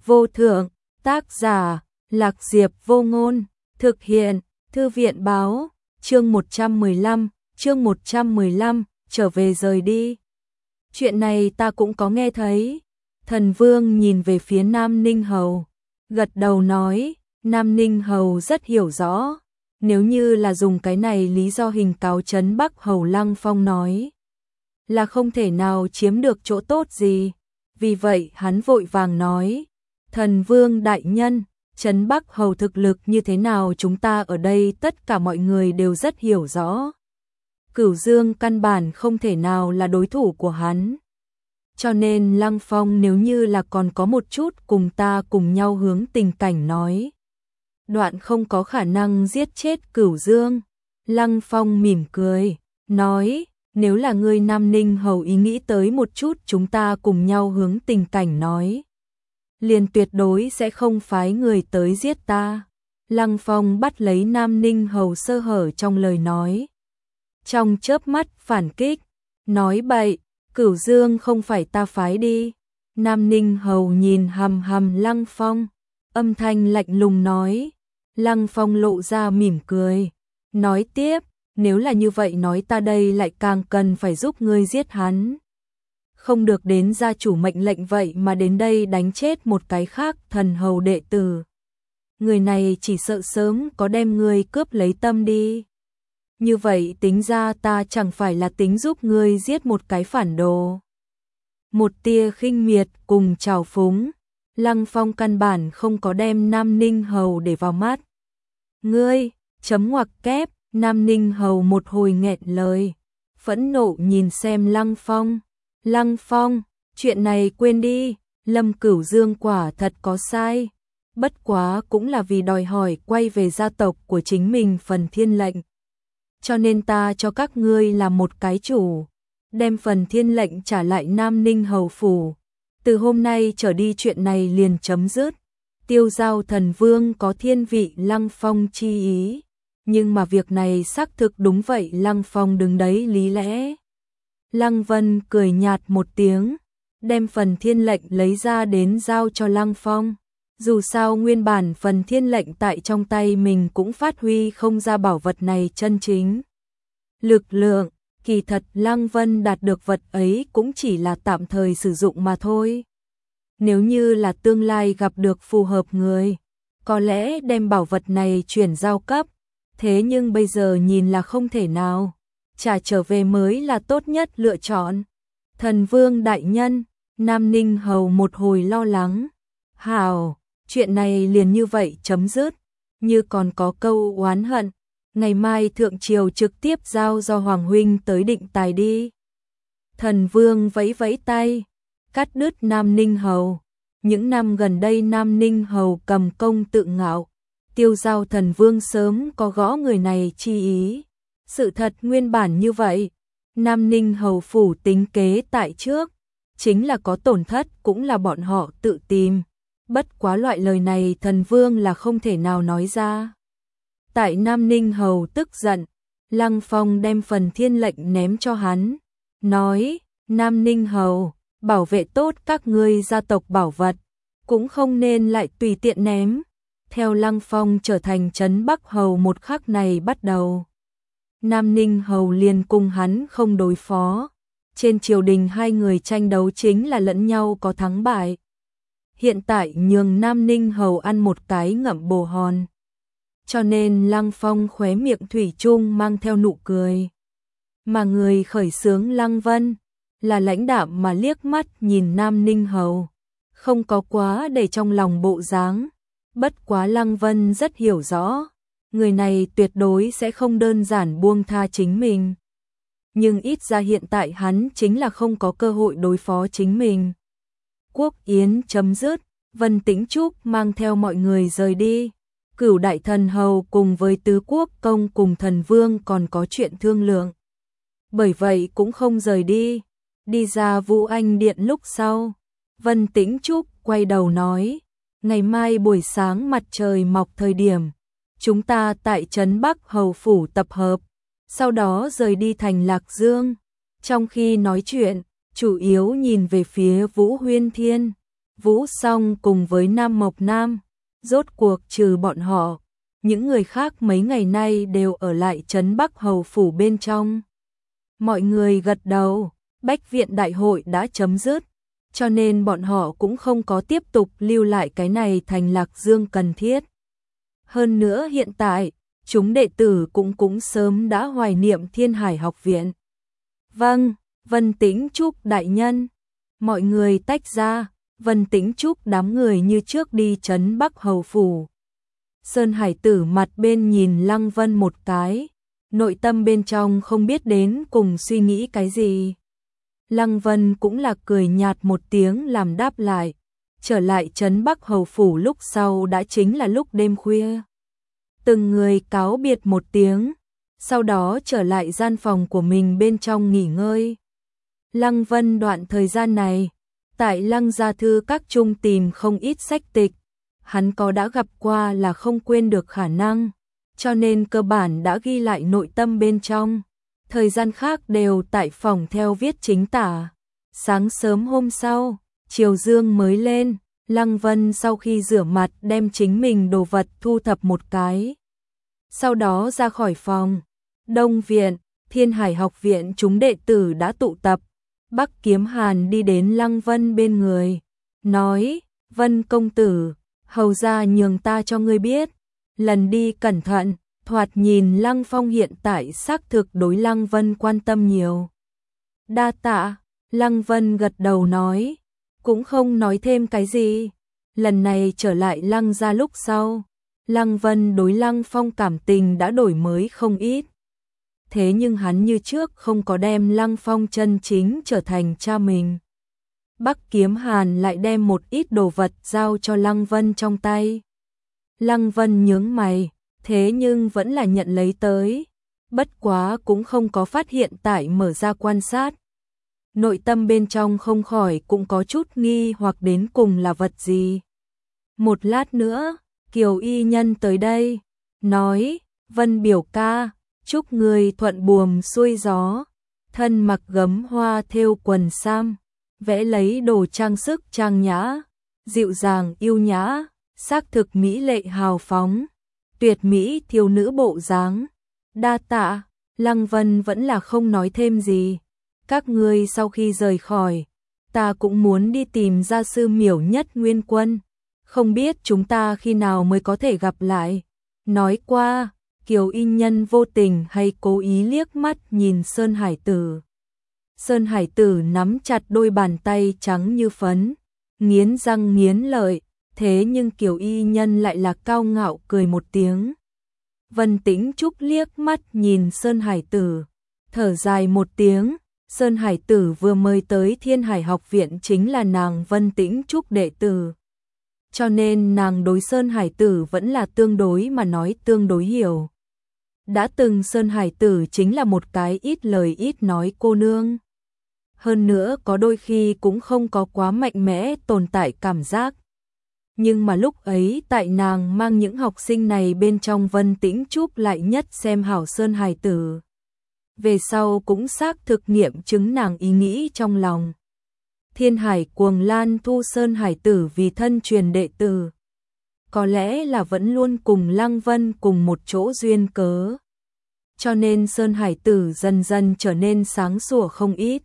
vô thượng, tác giả, Lạc Diệp Vô Ngôn, thực hiện, Thư viện báo, chương 115, trở về rời đi. Chuyện này ta cũng có nghe thấy. Thần Vương nhìn về phía Nam Ninh Hầu, gật đầu nói, Nam Ninh Hầu rất hiểu rõ, nếu như là dùng cái này lý do hình cáo trấn Bắc Hầu Lăng Phong nói, là không thể nào chiếm được chỗ tốt gì. Vì vậy hắn vội vàng nói, Thần Vương đại nhân, trấn Bắc Hầu thực lực như thế nào chúng ta ở đây tất cả mọi người đều rất hiểu rõ. Cửu Dương căn bản không thể nào là đối thủ của hắn. Cho nên Lăng Phong nếu như là còn có một chút cùng ta cùng nhau hướng tình cảnh nói, đoạn không có khả năng giết chết Cửu Dương. Lăng Phong mỉm cười, nói, nếu là ngươi Nam Ninh Hầu ý nghĩ tới một chút chúng ta cùng nhau hướng tình cảnh nói, liền tuyệt đối sẽ không phái người tới giết ta. Lăng Phong bắt lấy Nam Ninh Hầu sơ hở trong lời nói, trong chớp mắt phản kích, nói bậy, Cửu Dương không phải ta phái đi. Nam Ninh Hầu nhìn hằm hằm Lăng Phong, âm thanh lạnh lùng nói. Lăng Phong lộ ra mỉm cười, nói tiếp, nếu là như vậy nói ta đây lại càng cần phải giúp ngươi giết hắn. Không được đến gia chủ mệnh lệnh vậy mà đến đây đánh chết một cái khác thần hầu đệ tử. Người này chỉ sợ sớm có đem ngươi cướp lấy tâm đi. Như vậy tính ra ta chẳng phải là tính giúp ngươi giết một cái phản đồ. Một tia khinh miệt cùng trào phúng, Lăng Phong căn bản không có đem Nam Ninh Hầu để vào mắt. Ngươi, chấm ngoặc kép, Nam Ninh Hầu một hồi nghẹn lời, phẫn nộ nhìn xem Lăng Phong. Lăng Phong, chuyện này quên đi, Lâm Cửu Dương quả thật có sai. Bất quá cũng là vì đòi hỏi quay về gia tộc của chính mình phần thiên lệnh. Cho nên ta cho các ngươi làm một cái chủ, đem phần thiên lệnh trả lại Nam Ninh Hầu phủ. Từ hôm nay trở đi chuyện này liền chấm dứt. Tiêu giao thần vương có thiên vị Lăng Phong chi ý. Nhưng mà việc này xác thực đúng vậy, Lăng Phong đứng đấy lý lẽ. Lăng Vân cười nhạt một tiếng, đem phần thiên lệnh lấy ra đến giao cho Lăng Phong. Dù sao nguyên bản phần thiên lệnh tại trong tay mình cũng phát huy không ra bảo vật này chân chính lực lượng, kỳ thật Lăng Vân đạt được vật ấy cũng chỉ là tạm thời sử dụng mà thôi. Nếu như là tương lai gặp được phù hợp người, có lẽ đem bảo vật này chuyển giao cấp, thế nhưng bây giờ nhìn là không thể nào, trả trở về mới là tốt nhất lựa chọn. Thần Vương đại nhân, Nam Ninh Hầu một hồi lo lắng, hảo, chuyện này liền như vậy chấm dứt, như còn có câu oán hận, ngày mai thượng triều trực tiếp giao do Hoàng huynh tới định tài đi. Thần Vương vẫy vẫy tay, cắt đứt Nam Ninh Hầu. Những năm gần đây Nam Ninh Hầu cầm công tự ngạo, Tiêu giao thần Vương sớm có gõ người này chi ý. Sự thật nguyên bản như vậy, Nam Ninh Hầu phủ tính kế tại trước, chính là có tổn thất cũng là bọn họ tự tìm. Bất quá loại lời này thần Vương là không thể nào nói ra. Tại Nam Ninh Hầu tức giận, Lăng Phong đem phần thiên lệnh ném cho hắn, nói, Nam Ninh Hầu, bảo vệ tốt các ngươi gia tộc bảo vật, cũng không nên lại tùy tiện ném. Theo Lăng Phong trở thành trấn Bắc Hầu một khắc này bắt đầu, Nam Ninh Hầu liền cùng hắn không đối phó. Trên triều đình hai người tranh đấu chính là lẫn nhau có thắng bại. Hiện tại nhường Nam Ninh Hầu ăn một cái ngậm bồ hòn. Cho nên Lăng Phong khóe miệng thủy chung mang theo nụ cười. Mà người khởi xướng Lăng Vân là lãnh đạm mà liếc mắt nhìn Nam Ninh Hầu, không có quá để trong lòng bộ dáng. Bất quá Lăng Vân rất hiểu rõ, người này tuyệt đối sẽ không đơn giản buông tha chính mình. Nhưng ít ra hiện tại hắn chính là không có cơ hội đối phó chính mình. Quốc yến chấm dứt, Vân Tĩnh Trúc mang theo mọi người rời đi. Cửu đại thần hầu cùng với tứ quốc công cùng thần vương còn có chuyện thương lượng. Bởi vậy cũng không rời đi. Đi ra Vũ Anh Điện lúc sau, Vân Tĩnh Trúc quay đầu nói, ngày mai buổi sáng mặt trời mọc thời điểm, chúng ta tại trấn Bắc Hầu phủ tập hợp, sau đó rời đi thành Lạc Dương. Trong khi nói chuyện, chủ yếu nhìn về phía Vũ Huyên Thiên. Vũ Song cùng với Nam Mộc Nam, rốt cuộc trừ bọn họ, những người khác mấy ngày nay đều ở lại trấn Bắc Hầu phủ bên trong. Mọi người gật đầu, Bách viện đại hội đã chấm dứt, cho nên bọn họ cũng không có tiếp tục lưu lại cái này thành Lạc Dương cần thiết. Hơn nữa hiện tại, chúng đệ tử cũng sớm đã hoài niệm Thiên Hải học viện. Vâng, Vân Tĩnh Trúc đại nhân. Mọi người tách ra, Vân Tĩnh Trúc đám người như trước đi trấn Bắc Hầu phủ. Sơn Hải Tử mặt bên nhìn Lăng Vân một cái, nội tâm bên trong không biết đến cùng suy nghĩ cái gì. Lăng Vân cũng là cười nhạt một tiếng làm đáp lại, trở lại trấn Bắc Hầu phủ lúc sau đã chính là lúc đêm khuya. Từng người cáo biệt một tiếng, sau đó trở lại gian phòng của mình bên trong nghỉ ngơi. Lăng Vân đoạn thời gian này, tại Lăng Gia Thư các trung tìm không ít sách tịch, hắn có đã gặp qua là không quên được khả năng, cho nên cơ bản đã ghi lại nội tâm bên trong. Thời gian khác đều tại phòng theo viết chính tả. Sáng sớm hôm sau, chiều dương mới lên, Lăng Vân sau khi rửa mặt đem chính mình đồ vật thu thập một cái. Sau đó ra khỏi phòng, Đông viện, Thiên Hải học viện chúng đệ tử đã tụ tập. Bắc Kiếm Hàn đi đến Lăng Vân bên người, nói, Vân công tử, hầu ra nhường ta cho ngươi biết, lần đi cẩn thận. Thoạt nhìn Lăng Phong hiện tại xác thực đối Lăng Vân quan tâm nhiều. Đa tạ, Lăng Vân gật đầu nói, cũng không nói thêm cái gì. Lần này trở lại Lăng gia lúc sau, Lăng Vân đối Lăng Phong cảm tình đã đổi mới không ít. Thế nhưng hắn như trước không có đem Lăng Phong chân chính trở thành cha mình. Bắc Kiếm Hàn lại đem một ít đồ vật giao cho Lăng Vân trong tay. Lăng Vân nhướng mày, thế nhưng vẫn là nhận lấy tới. Bất quá cũng không có phát hiện tại mở ra quan sát. Nội tâm bên trong không khỏi cũng có chút nghi hoặc đến cùng là vật gì. Một lát nữa, Kiều y nhân tới đây, nói, Vân biểu ca, chúc người thuận buồm xuôi gió, thân mặc gấm hoa thêu quần sam, vẽ lấy đồ trang sức trang nhã, dịu dàng yêu nhã, xác thực mỹ lệ hào phóng, tuyệt mỹ thiếu nữ bộ dáng. Đa tạ, Lăng Vân vẫn là không nói thêm gì. Các ngươi sau khi rời khỏi, ta cũng muốn đi tìm gia sư Miểu Nhất Nguyên Quân, không biết chúng ta khi nào mới có thể gặp lại. Nói qua, Kiều y nhân vô tình hay cố ý liếc mắt nhìn Sơn Hải Tử. Sơn Hải Tử nắm chặt đôi bàn tay trắng như phấn, nghiến răng nghiến lợi, thế nhưng Kiều y nhân lại là cao ngạo cười một tiếng. Vân Tĩnh Trúc liếc mắt nhìn Sơn Hải Tử, thở dài một tiếng. Sơn Hải Tử vừa mời tới Thiên Hải học viện chính là nàng Vân Tĩnh Trúc đệ tử. Cho nên nàng đối Sơn Hải Tử vẫn là tương đối mà nói tương đối hiểu. Đã từng Sơn Hải Tử chính là một cái ít lời ít nói cô nương. Hơn nữa có đôi khi cũng không có quá mạnh mẽ tồn tại cảm giác. Nhưng mà lúc ấy tại nàng mang những học sinh này bên trong Vân Tĩnh Trúc lại nhất xem hảo Sơn Hải Tử. Về sau cũng xác thực nghiệm chứng nàng ý nghĩ trong lòng. Thiên Hải cuồng lan thu Sơn Hải Tử vì thân truyền đệ tử. Có lẽ là vẫn luôn cùng Lăng Vân cùng một chỗ duyên cớ. Cho nên Sơn Hải Tử dần dần trở nên sáng sủa không ít.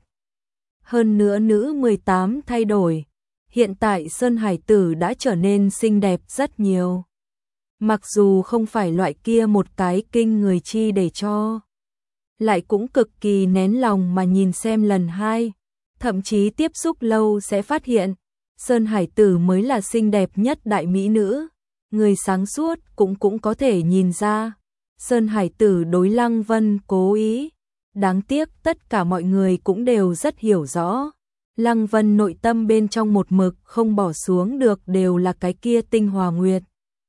Hơn nữa nữ 18 thay đổi. Hiện tại Sơn Hải Tử đã trở nên xinh đẹp rất nhiều. Mặc dù không phải loại kia một cái kinh người chi để cho. Lại cũng cực kỳ nén lòng mà nhìn xem lần hai. Thậm chí tiếp xúc lâu sẽ phát hiện. Sơn Hải Tử mới là xinh đẹp nhất đại mỹ nữ. Người sáng suốt cũng có thể nhìn ra. Sơn Hải Tử đối Lăng Vân cố ý. Đáng tiếc tất cả mọi người cũng đều rất hiểu rõ. Lăng Vân nội tâm bên trong một mực không bỏ xuống được đều là cái kia Tinh Hòa Nguyệt.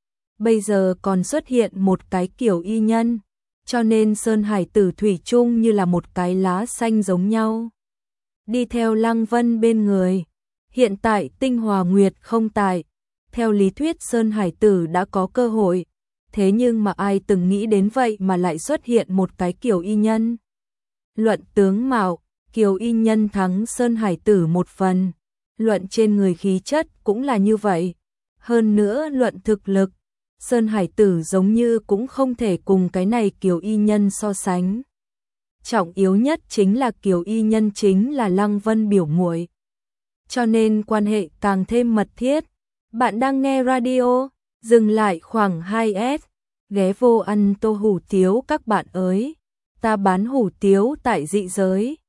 Bây giờ còn xuất hiện một cái kiểu y nhân. Cho nên Sơn Hải Tử thủy chung như là một cái lá xanh giống nhau. Đi theo Lăng Vân bên người. Hiện tại Tinh Hòa Nguyệt không tại. Theo lý thuyết Sơn Hải Tử đã có cơ hội. Thế nhưng mà ai từng nghĩ đến vậy mà lại xuất hiện một cái kiểu y nhân. Luận tướng mạo, Kiều y nhân thắng Sơn Hải Tử một phần. luận trên người khí chất cũng là như vậy. Hơn nữa luận thực lực, Sơn Hải Tử giống như cũng không thể cùng cái này Kiều Y Nhân so sánh. Trọng yếu nhất chính là Kiều Y Nhân chính là Lăng Vân biểu muội, cho nên quan hệ càng thêm mật thiết. Bạn đang nghe radio, dừng lại khoảng 2S, ghé vô ăn tô hủ tiếu các bạn ơi. Ta bán hủ tiếu tại Dị Giới.